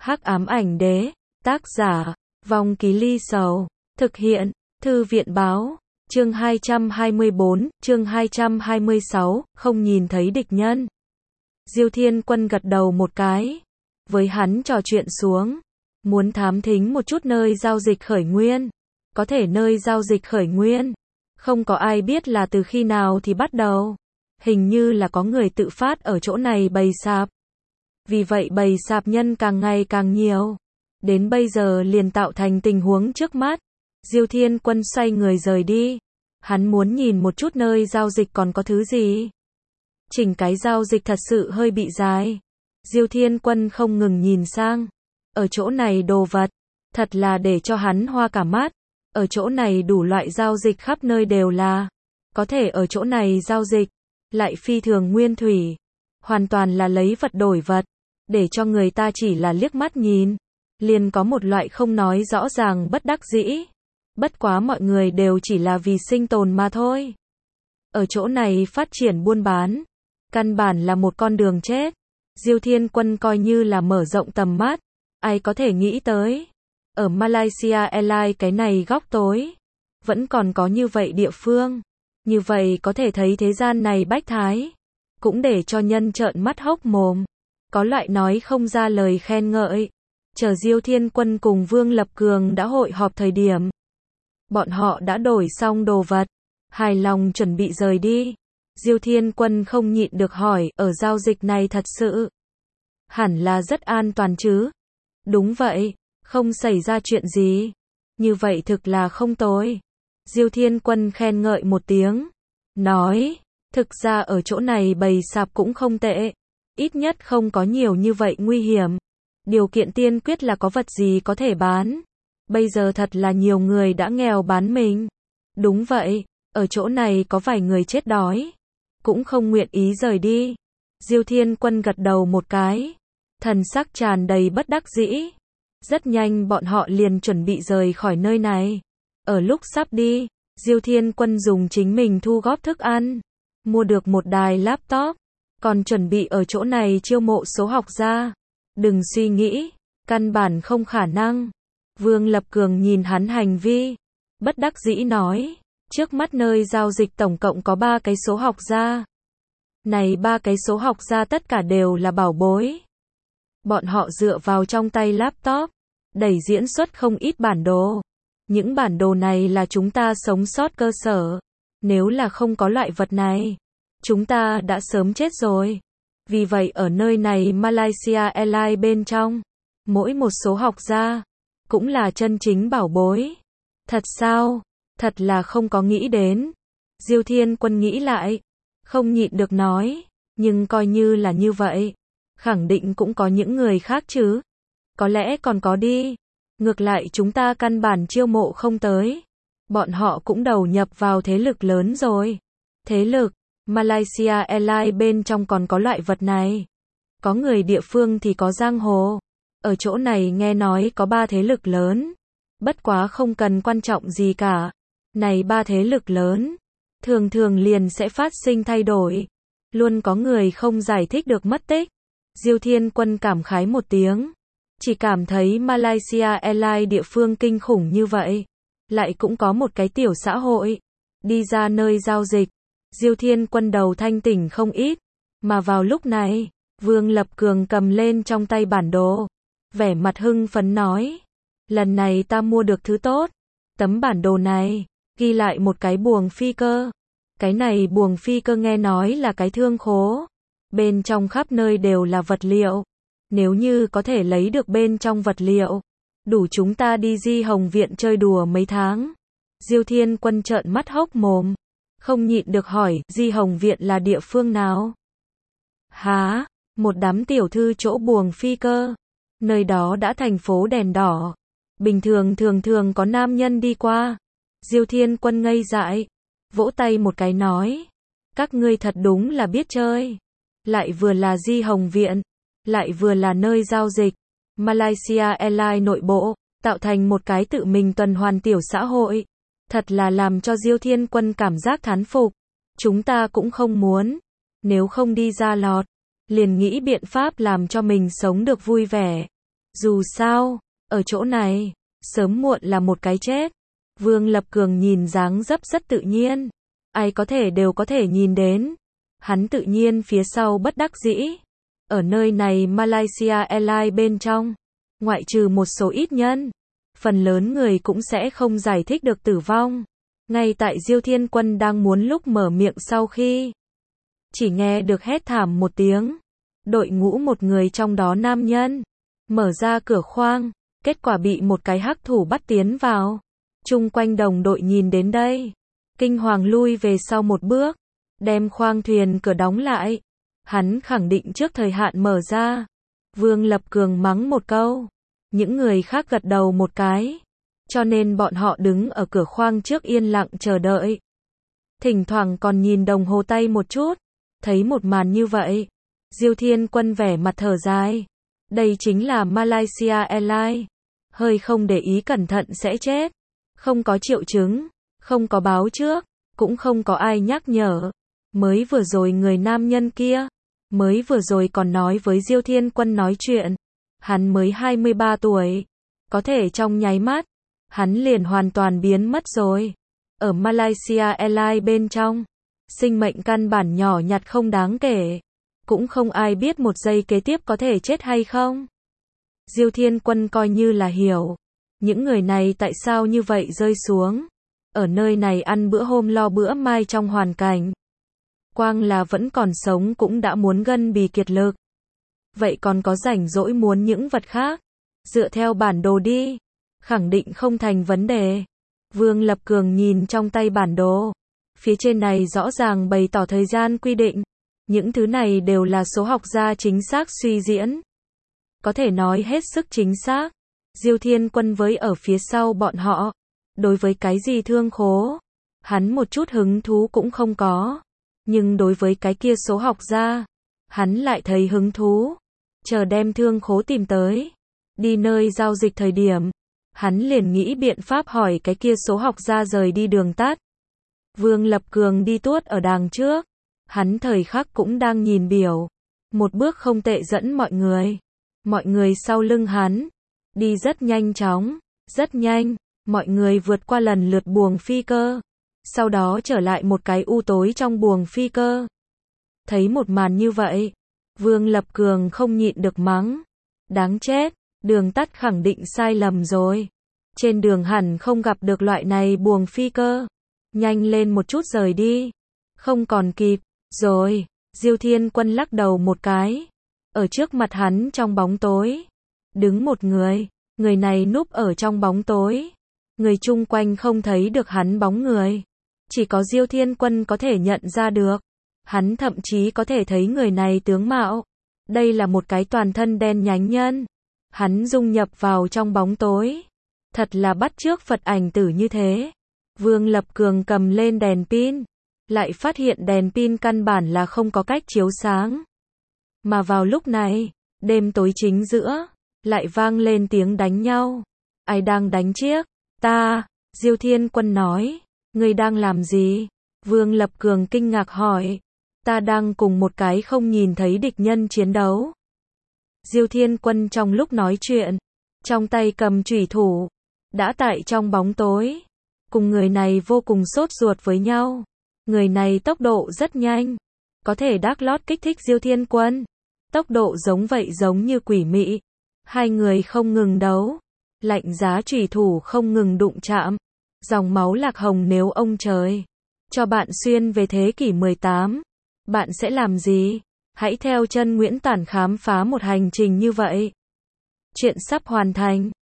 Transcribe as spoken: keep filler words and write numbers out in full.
Hắc ám ảnh đế, tác giả, Vong Ký Ly Sầu, thực hiện, Thư viện báo, chương hai trăm hai mươi bốn, chương hai trăm hai mươi sáu, không nhìn thấy địch nhân. Diêu Thiên Quân gật đầu một cái, với hắn trò chuyện xuống, muốn thám thính một chút nơi giao dịch khởi nguyên. Có thể nơi giao dịch khởi nguyên, không có ai biết là từ khi nào thì bắt đầu. Hình như là có người tự phát ở chỗ này bày sạp. Vì vậy bày sạp nhân càng ngày càng nhiều. Đến bây giờ liền tạo thành tình huống trước mắt. Diêu Thiên Quân xoay người rời đi. Hắn muốn nhìn một chút nơi giao dịch còn có thứ gì. Chỉnh cái giao dịch thật sự hơi bị dài. Diêu Thiên Quân không ngừng nhìn sang. Ở chỗ này đồ vật, thật là để cho hắn hoa cả mắt. Ở chỗ này đủ loại giao dịch khắp nơi đều là. Có thể ở chỗ này giao dịch, lại phi thường nguyên thủy. Hoàn toàn là lấy vật đổi vật. Để cho người ta chỉ là liếc mắt nhìn. Liền có một loại không nói rõ ràng bất đắc dĩ. Bất quá mọi người đều chỉ là vì sinh tồn mà thôi. Ở chỗ này phát triển buôn bán. Căn bản là một con đường chết. Diêu Thiên Quân coi như là mở rộng tầm mắt. Ai có thể nghĩ tới. Ở Malaysia Airlines cái này góc tối. Vẫn còn có như vậy địa phương. Như vậy có thể thấy thế gian này bách thái. Cũng để cho nhân trợn mắt hốc mồm. Có loại nói không ra lời khen ngợi. Chờ Diêu Thiên Quân cùng Vương Lập Cường đã hội họp thời điểm. Bọn họ đã đổi xong đồ vật. Hài lòng chuẩn bị rời đi. Diêu Thiên Quân không nhịn được hỏi, ở giao dịch này thật sự hẳn là rất an toàn chứ? Đúng vậy, không xảy ra chuyện gì. Như vậy thực là không tồi. Diêu Thiên Quân khen ngợi một tiếng. Nói, thực ra ở chỗ này bày sạp cũng không tệ. Ít nhất không có nhiều như vậy nguy hiểm. Điều kiện tiên quyết là có vật gì có thể bán. Bây giờ thật là nhiều người đã nghèo bán mình. Đúng vậy, ở chỗ này có vài người chết đói. Cũng không nguyện ý rời đi. Diêu Thiên Quân gật đầu một cái. Thần sắc tràn đầy bất đắc dĩ. Rất nhanh bọn họ liền chuẩn bị rời khỏi nơi này. Ở lúc sắp đi, Diêu Thiên Quân dùng chính mình thu góp thức ăn. Mua được một đài laptop. Còn chuẩn bị ở chỗ này chiêu mộ số học gia. Đừng suy nghĩ. Căn bản không khả năng. Vương Lập Cường nhìn hắn hành vi. Bất đắc dĩ nói. Trước mắt nơi giao dịch tổng cộng có ba cái số học gia. Này ba cái số học gia tất cả đều là bảo bối. Bọn họ dựa vào trong tay laptop. Đẩy diễn xuất không ít bản đồ. Những bản đồ này là chúng ta sống sót cơ sở. Nếu là không có loại vật này, chúng ta đã sớm chết rồi. Vì vậy ở nơi này Malaysia Airlines bên trong, mỗi một số học gia cũng là chân chính bảo bối. Thật sao? Thật là không có nghĩ đến. Diêu Thiên Quân nghĩ lại, không nhịn được nói, nhưng coi như là như vậy, khẳng định cũng có những người khác chứ. Có lẽ còn có đi. Ngược lại chúng ta căn bản chiêu mộ không tới. Bọn họ cũng đầu nhập vào thế lực lớn rồi. Thế lực, Malaysia Airlines bên trong còn có loại vật này. Có người địa phương thì có giang hồ. Ở chỗ này nghe nói có ba thế lực lớn. Bất quá không cần quan trọng gì cả. Này ba thế lực lớn, thường thường liền sẽ phát sinh thay đổi. Luôn có người không giải thích được mất tích. Diêu Thiên Quân cảm khái một tiếng. Chỉ cảm thấy Malaysia Airlines địa phương kinh khủng như vậy. Lại cũng có một cái tiểu xã hội. Đi ra nơi giao dịch. Diêu Thiên Quân đầu thanh tỉnh không ít. Mà vào lúc này, Vương Lập Cường cầm lên trong tay bản đồ. Vẻ mặt hưng phấn nói. Lần này ta mua được thứ tốt. Tấm bản đồ này, ghi lại một cái buồng phi cơ. Cái này buồng phi cơ nghe nói là cái thương khố. Bên trong khắp nơi đều là vật liệu. Nếu như có thể lấy được bên trong vật liệu, đủ chúng ta đi Di Hồng Viện chơi đùa mấy tháng. Diêu Thiên Quân trợn mắt hốc mồm. Không nhịn được hỏi, Di Hồng Viện là địa phương nào? Hả? Một đám tiểu thư chỗ buồng phi cơ. Nơi đó đã thành phố đèn đỏ. Bình thường thường thường có nam nhân đi qua. Diêu Thiên Quân ngây dại. Vỗ tay một cái nói. Các ngươi thật đúng là biết chơi. Lại vừa là Di Hồng Viện. Lại vừa là nơi giao dịch. Malaysia Airlines nội bộ. Tạo thành một cái tự mình tuần hoàn tiểu xã hội. Thật là làm cho Diêu Thiên Quân cảm giác thán phục. Chúng ta cũng không muốn. Nếu không đi ra lọt. Liền nghĩ biện pháp làm cho mình sống được vui vẻ. Dù sao, ở chỗ này, sớm muộn là một cái chết. Vương Lập Cường nhìn dáng dấp rất tự nhiên. Ai có thể đều có thể nhìn đến. Hắn tự nhiên phía sau bất đắc dĩ. Ở nơi này Malaysia Airlines bên trong, ngoại trừ một số ít nhân, phần lớn người cũng sẽ không giải thích được tử vong. Ngay tại Diêu Thiên Quân đang muốn lúc mở miệng sau khi chỉ nghe được hét thảm một tiếng. Đội ngũ một người trong đó nam nhân mở ra cửa khoang, kết quả bị một cái hắc thủ bắt tiến vào. Chung quanh đồng đội nhìn đến đây, kinh hoàng lui về sau một bước, đem khoang thuyền cửa đóng lại. Hắn khẳng định trước thời hạn mở ra. Vương Lập Cường mắng một câu, những người khác gật đầu một cái, cho nên bọn họ đứng ở cửa khoang trước yên lặng chờ đợi. Thỉnh thoảng còn nhìn đồng hồ tay một chút, thấy một màn như vậy, Diêu Thiên Quân vẻ mặt thở dài. Đây chính là Malaysia Airlines, hơi không để ý cẩn thận sẽ chết. Không có triệu chứng, không có báo trước, cũng không có ai nhắc nhở. Mới vừa rồi người nam nhân kia, mới vừa rồi còn nói với Diêu Thiên Quân nói chuyện. Hắn mới hai mươi ba tuổi, có thể trong nháy mắt, hắn liền hoàn toàn biến mất rồi. Ở Malaysia Airlines bên trong, sinh mệnh căn bản nhỏ nhặt không đáng kể, cũng không ai biết một giây kế tiếp có thể chết hay không. Diêu Thiên Quân coi như là hiểu, những người này tại sao như vậy rơi xuống, ở nơi này ăn bữa hôm lo bữa mai trong hoàn cảnh. Quang là vẫn còn sống cũng đã muốn gân bì kiệt lực. Vậy còn có rảnh rỗi muốn những vật khác, dựa theo bản đồ đi, khẳng định không thành vấn đề. Vương Lập Cường nhìn trong tay bản đồ, phía trên này rõ ràng bày tỏ thời gian quy định. Những thứ này đều là số học gia chính xác suy diễn. Có thể nói hết sức chính xác. Diêu Thiên Quân với ở phía sau bọn họ, đối với cái gì thương khố, hắn một chút hứng thú cũng không có. Nhưng đối với cái kia số học gia, hắn lại thấy hứng thú. Chờ đem thương khố tìm tới, đi nơi giao dịch thời điểm, hắn liền nghĩ biện pháp hỏi cái kia số học gia rời đi đường tắt. Vương Lập Cường đi tuốt ở đằng trước, hắn thời khắc cũng đang nhìn biểu, một bước không tệ dẫn mọi người. Mọi người sau lưng hắn, đi rất nhanh chóng, rất nhanh, mọi người vượt qua lần lượt buồng phi cơ, sau đó trở lại một cái u tối trong buồng phi cơ. Thấy một màn như vậy, Vương Lập Cường không nhịn được mắng, đáng chết, đường tắt khẳng định sai lầm rồi. Trên đường hẳn không gặp được loại này buồng phi cơ, nhanh lên một chút rời đi, không còn kịp, rồi. Diêu Thiên Quân lắc đầu một cái, ở trước mặt hắn trong bóng tối, đứng một người, người này núp ở trong bóng tối, người chung quanh không thấy được hắn bóng người, chỉ có Diêu Thiên Quân có thể nhận ra được, hắn thậm chí có thể thấy người này tướng mạo, đây là một cái toàn thân đen nhánh nhân, hắn dung nhập vào trong bóng tối, thật là bắt chước Phật ảnh tử như thế. Vương Lập Cường cầm lên đèn pin, lại phát hiện đèn pin căn bản là không có cách chiếu sáng. Mà vào lúc này, đêm tối chính giữa, lại vang lên tiếng đánh nhau. Ai đang đánh chiếc? Ta, Diêu Thiên Quân nói. Ngươi đang làm gì? Vương Lập Cường kinh ngạc hỏi. Ta đang cùng một cái không nhìn thấy địch nhân chiến đấu. Diêu Thiên Quân trong lúc nói chuyện, trong tay cầm chủy thủ, đã tại trong bóng tối, cùng người này vô cùng sốt ruột với nhau. Người này tốc độ rất nhanh, có thể đắc lót kích thích Diêu Thiên Quân. Tốc độ giống vậy giống như quỷ mị. Hai người không ngừng đấu, lạnh giá chủy thủ không ngừng đụng chạm. Dòng máu lạc hồng nếu ông trời cho bạn xuyên về thế kỷ mười tám, bạn sẽ làm gì? Hãy theo chân Nguyễn Tản khám phá một hành trình như vậy. Chuyện sắp hoàn thành.